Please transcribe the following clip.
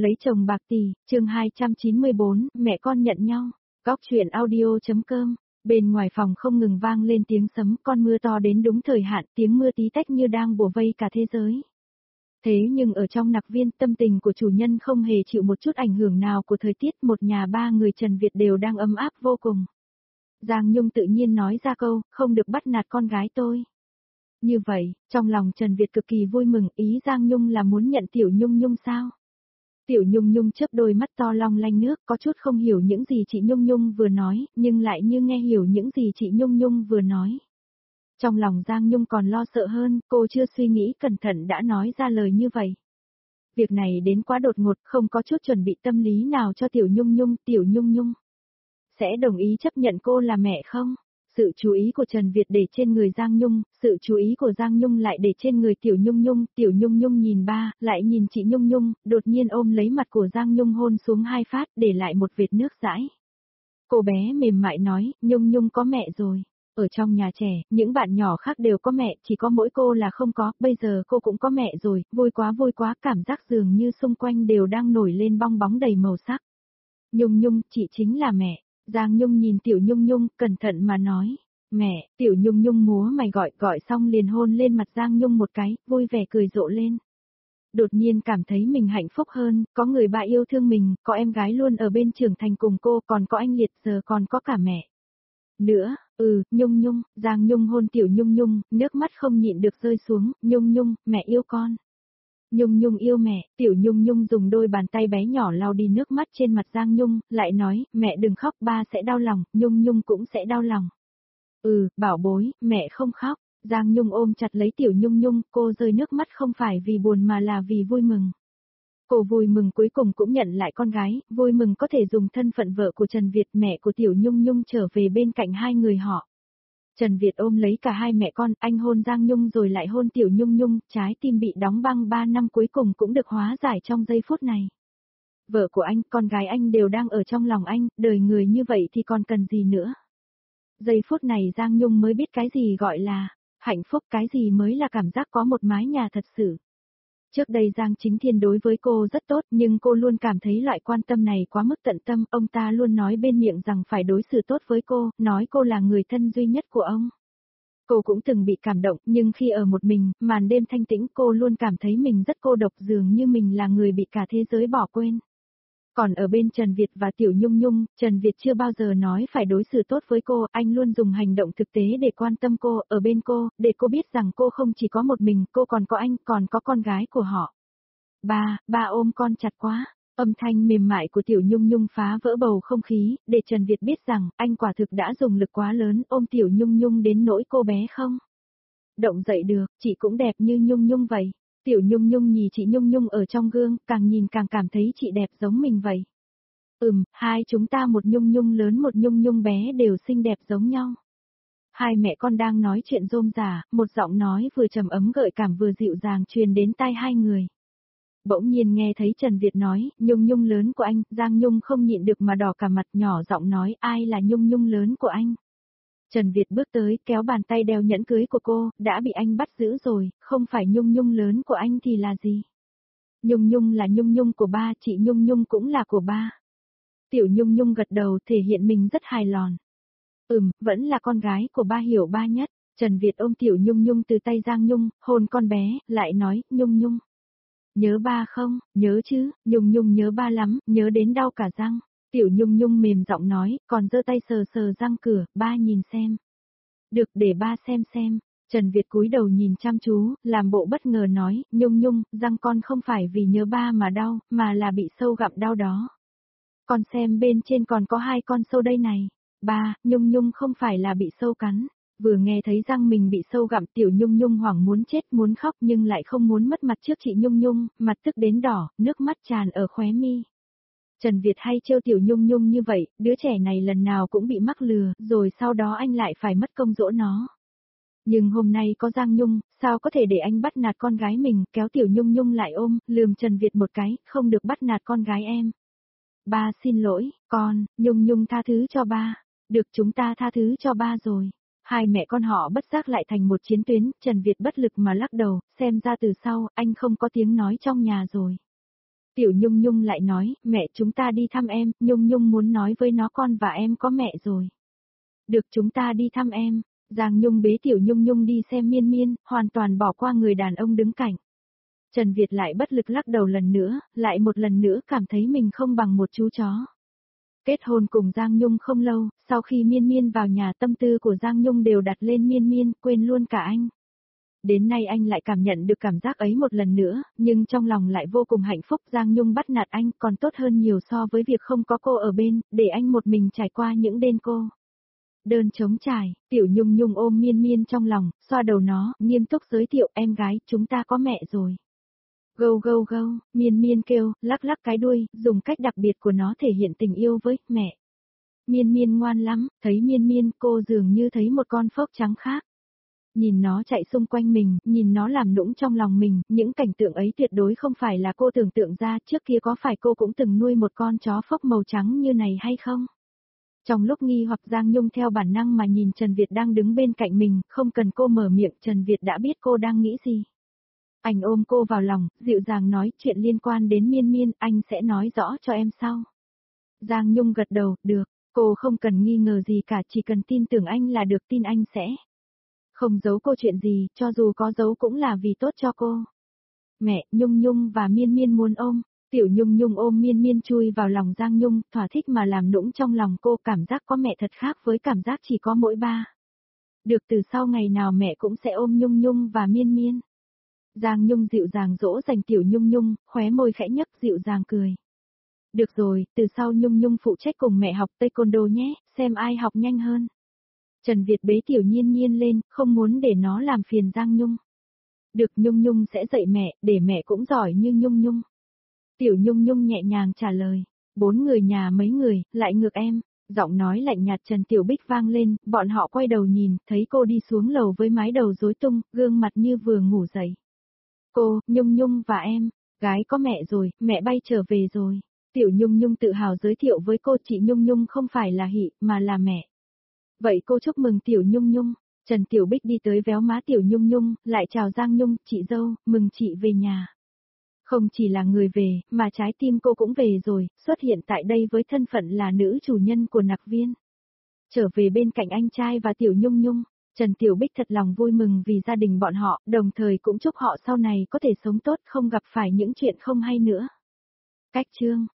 Lấy chồng bạc tỷ, chương 294, mẹ con nhận nhau. Góc truyện audio.com. Bên ngoài phòng không ngừng vang lên tiếng sấm, con mưa to đến đúng thời hạn, tiếng mưa tí tách như đang bủa vây cả thế giới. Thế nhưng ở trong nặc viên, tâm tình của chủ nhân không hề chịu một chút ảnh hưởng nào của thời tiết, một nhà ba người Trần Việt đều đang ấm áp vô cùng. Giang Nhung tự nhiên nói ra câu, không được bắt nạt con gái tôi. Như vậy, trong lòng Trần Việt cực kỳ vui mừng, ý Giang Nhung là muốn nhận Tiểu Nhung Nhung sao? Tiểu Nhung Nhung chớp đôi mắt to long lanh nước, có chút không hiểu những gì chị Nhung Nhung vừa nói, nhưng lại như nghe hiểu những gì chị Nhung Nhung vừa nói. Trong lòng Giang Nhung còn lo sợ hơn, cô chưa suy nghĩ cẩn thận đã nói ra lời như vậy. Việc này đến quá đột ngột, không có chút chuẩn bị tâm lý nào cho Tiểu Nhung Nhung sẽ đồng ý chấp nhận cô là mẹ không? Sự chú ý của Trần Việt để trên người Giang Nhung, sự chú ý của Giang Nhung lại để trên người Tiểu Nhung Nhung nhìn ba, lại nhìn chị Nhung Nhung, đột nhiên ôm lấy mặt của Giang Nhung hôn xuống hai phát, để lại một vệt nước dãi. Cô bé mềm mại nói, Nhung Nhung có mẹ rồi. Ở trong nhà trẻ, những bạn nhỏ khác đều có mẹ, chỉ có mỗi cô là không có, bây giờ cô cũng có mẹ rồi, vui quá, cảm giác dường như xung quanh đều đang nổi lên bong bóng đầy màu sắc. Nhung Nhung, chị chính là mẹ. Giang Nhung nhìn Tiểu Nhung Nhung, cẩn thận mà nói, mẹ. Tiểu Nhung Nhung múa mày gọi xong liền hôn lên mặt Giang Nhung một cái, vui vẻ cười rộ lên. Đột nhiên cảm thấy mình hạnh phúc hơn, có người bà yêu thương mình, có em gái luôn ở bên trưởng thành cùng cô, còn có anh Liệt, giờ còn có cả mẹ. Nữa, Nhung Nhung, Giang Nhung hôn Tiểu Nhung Nhung, nước mắt không nhịn được rơi xuống, Nhung Nhung, mẹ yêu con. Nhung Nhung yêu mẹ, Tiểu Nhung Nhung dùng đôi bàn tay bé nhỏ lau đi nước mắt trên mặt Giang Nhung, lại nói, mẹ đừng khóc, ba sẽ đau lòng, Nhung Nhung cũng sẽ đau lòng. Bảo bối, mẹ không khóc. Giang Nhung ôm chặt lấy Tiểu Nhung Nhung, cô rơi nước mắt không phải vì buồn mà là vì vui mừng. Cô vui mừng cuối cùng cũng nhận lại con gái, vui mừng có thể dùng thân phận vợ của Trần Việt, mẹ của Tiểu Nhung Nhung trở về bên cạnh hai người họ. Trần Việt ôm lấy cả hai mẹ con, anh hôn Giang Nhung rồi lại hôn Tiểu Nhung Nhung, trái tim bị đóng băng 3 năm cuối cùng cũng được hóa giải trong giây phút này. Vợ của anh, con gái anh đều đang ở trong lòng anh, đời người như vậy thì còn cần gì nữa. Giây phút này Giang Nhung mới biết cái gì gọi là hạnh phúc, cái gì mới là cảm giác có một mái nhà thật sự. Trước đây Giang Chính Thiên đối với cô rất tốt, nhưng cô luôn cảm thấy loại quan tâm này quá mức tận tâm, ông ta luôn nói bên miệng rằng phải đối xử tốt với cô, nói cô là người thân duy nhất của ông. Cô cũng từng bị cảm động, nhưng khi ở một mình, màn đêm thanh tĩnh cô luôn cảm thấy mình rất cô độc, dường như mình là người bị cả thế giới bỏ quên. Còn ở bên Trần Việt và Tiểu Nhung Nhung, Trần Việt chưa bao giờ nói phải đối xử tốt với cô, anh luôn dùng hành động thực tế để quan tâm cô, ở bên cô, để cô biết rằng cô không chỉ có một mình, cô còn có anh, còn có con gái của họ. Ba ôm con chặt quá. Âm thanh mềm mại của Tiểu Nhung Nhung phá vỡ bầu không khí, để Trần Việt biết rằng, anh quả thực đã dùng lực quá lớn, ôm Tiểu Nhung Nhung đến nỗi cô bé không động dậy được, chị cũng đẹp như Nhung Nhung vậy. Tiểu Nhung Nhung nhìn chị Nhung Nhung ở trong gương, càng nhìn càng cảm thấy chị đẹp giống mình vậy. Hai chúng ta một Nhung Nhung lớn một Nhung Nhung bé đều xinh đẹp giống nhau. Hai mẹ con đang nói chuyện rôm rả, một giọng nói vừa trầm ấm gợi cảm vừa dịu dàng truyền đến tai hai người. Bỗng nhiên nghe thấy Trần Việt nói, Nhung Nhung lớn của anh, Giang Nhung không nhịn được mà đỏ cả mặt, nhỏ giọng nói, ai là Nhung Nhung lớn của anh? Trần Việt bước tới, kéo bàn tay đeo nhẫn cưới của cô, đã bị anh bắt giữ rồi, không phải Nhung Nhung lớn của anh thì là gì? Nhung Nhung là Nhung Nhung của ba, chị Nhung Nhung cũng là của ba. Tiểu Nhung Nhung gật đầu thể hiện mình rất hài lòng. Vẫn là con gái của ba, hiểu ba nhất. Trần Việt ôm Tiểu Nhung Nhung từ tay Giang Nhung, hôn con bé, lại nói, Nhung Nhung. Nhớ ba không? Nhớ chứ, Nhung Nhung nhớ ba lắm, nhớ đến đau cả răng. Tiểu Nhung Nhung mềm giọng nói, còn giơ tay sờ sờ răng cửa, ba nhìn xem. Được, để ba xem. Trần Việt cúi đầu nhìn chăm chú, làm bộ bất ngờ nói, Nhung Nhung, răng con không phải vì nhớ ba mà đau, mà là bị sâu gặm đau đó. Con xem bên trên còn có 2 con sâu đây này. Ba, Nhung Nhung không phải là bị sâu cắn. Vừa nghe thấy răng mình bị sâu gặm, Tiểu Nhung Nhung hoảng muốn chết muốn khóc nhưng lại không muốn mất mặt trước chị Nhung Nhung, mặt tức đến đỏ, nước mắt tràn ở khóe mi. Trần Việt hay trêu Tiểu Nhung Nhung như vậy, đứa trẻ này lần nào cũng bị mắc lừa, rồi sau đó anh lại phải mất công dỗ nó. Nhưng hôm nay có Giang Nhung, sao có thể để anh bắt nạt con gái mình, kéo Tiểu Nhung Nhung lại ôm, lườm Trần Việt một cái, không được bắt nạt con gái em. Ba xin lỗi, con, Nhung Nhung tha thứ cho ba. Được, chúng ta tha thứ cho ba rồi. Hai mẹ con họ bất giác lại thành một chiến tuyến, Trần Việt bất lực mà lắc đầu, xem ra từ sau, anh không có tiếng nói trong nhà rồi. Tiểu Nhung Nhung lại nói, mẹ chúng ta đi thăm em, Nhung Nhung muốn nói với nó con và em có mẹ rồi. Được chúng ta đi thăm em. Giang Nhung bế Tiểu Nhung Nhung đi xem Miên Miên, hoàn toàn bỏ qua người đàn ông đứng cạnh. Trần Việt lại bất lực lắc đầu lần nữa, lại một lần nữa cảm thấy mình không bằng một chú chó. Kết hôn cùng Giang Nhung không lâu, sau khi Miên Miên vào nhà tâm tư của Giang Nhung đều đặt lên Miên Miên, quên luôn cả anh. Đến nay anh lại cảm nhận được cảm giác ấy một lần nữa, nhưng trong lòng lại vô cùng hạnh phúc. Giang Nhung bắt nạt anh còn tốt hơn nhiều so với việc không có cô ở bên, để anh một mình trải qua những đêm cô đơn trống trải. Tiểu Nhung Nhung ôm Miên Miên trong lòng, xoa đầu nó, nghiêm túc giới thiệu em gái, chúng ta có mẹ rồi. Gâu gâu gâu, Miên Miên kêu, lắc lắc cái đuôi, dùng cách đặc biệt của nó thể hiện tình yêu với mẹ. Miên Miên ngoan lắm, thấy Miên Miên cô dường như thấy một con phốc trắng khác. Nhìn nó chạy xung quanh mình, nhìn nó làm nũng trong lòng mình, những cảnh tượng ấy tuyệt đối không phải là cô tưởng tượng ra, trước kia có phải cô cũng từng nuôi một con chó phốc màu trắng như này hay không? Trong lúc nghi hoặc Giang Nhung theo bản năng mà nhìn Trần Việt đang đứng bên cạnh mình, không cần cô mở miệng Trần Việt đã biết cô đang nghĩ gì. Anh ôm cô vào lòng, dịu dàng nói chuyện liên quan đến Miên Miên, anh sẽ nói rõ cho em sau. Giang Nhung gật đầu, được, cô không cần nghi ngờ gì cả, chỉ cần tin tưởng anh là được, tin anh sẽ không giấu cô chuyện gì, cho dù có giấu cũng là vì tốt cho cô. Mẹ, Nhung Nhung và Miên Miên muốn ôm. Tiểu Nhung Nhung ôm Miên Miên chui vào lòng Giang Nhung, thỏa thích mà làm nũng trong lòng cô, cảm giác có mẹ thật khác với cảm giác chỉ có mỗi ba. Được, từ sau ngày nào mẹ cũng sẽ ôm Nhung Nhung và Miên Miên. Giang Nhung dịu dàng dỗ dành Tiểu Nhung Nhung, khóe môi khẽ nhấc dịu dàng cười. Được rồi, từ sau Nhung Nhung phụ trách cùng mẹ học taekwondo nhé, xem ai học nhanh hơn. Trần Việt bế Tiểu Nhiên Nhiên lên, không muốn để nó làm phiền Giang Nhung. Được, Nhung Nhung sẽ dạy mẹ, để mẹ cũng giỏi như Nhung Nhung. Tiểu Nhung Nhung nhẹ nhàng trả lời, 4 người nhà mấy người, lại ngược em. Giọng nói lạnh nhạt Trần Tiểu Bích vang lên, bọn họ quay đầu nhìn, thấy cô đi xuống lầu với mái đầu rối tung, gương mặt như vừa ngủ dậy. Cô, Nhung Nhung và em, gái có mẹ rồi, mẹ bay trở về rồi. Tiểu Nhung Nhung tự hào giới thiệu với cô, chị Nhung Nhung không phải là Hị, mà là mẹ. Vậy cô chúc mừng Tiểu Nhung Nhung. Trần Tiểu Bích đi tới véo má Tiểu Nhung Nhung, lại chào Giang Nhung, chị dâu, mừng chị về nhà. Không chỉ là người về, mà trái tim cô cũng về rồi, xuất hiện tại đây với thân phận là nữ chủ nhân của Nặc Viên. Trở về bên cạnh anh trai và Tiểu Nhung Nhung, Trần Tiểu Bích thật lòng vui mừng vì gia đình bọn họ, đồng thời cũng chúc họ sau này có thể sống tốt, không gặp phải những chuyện không hay nữa. Cách chương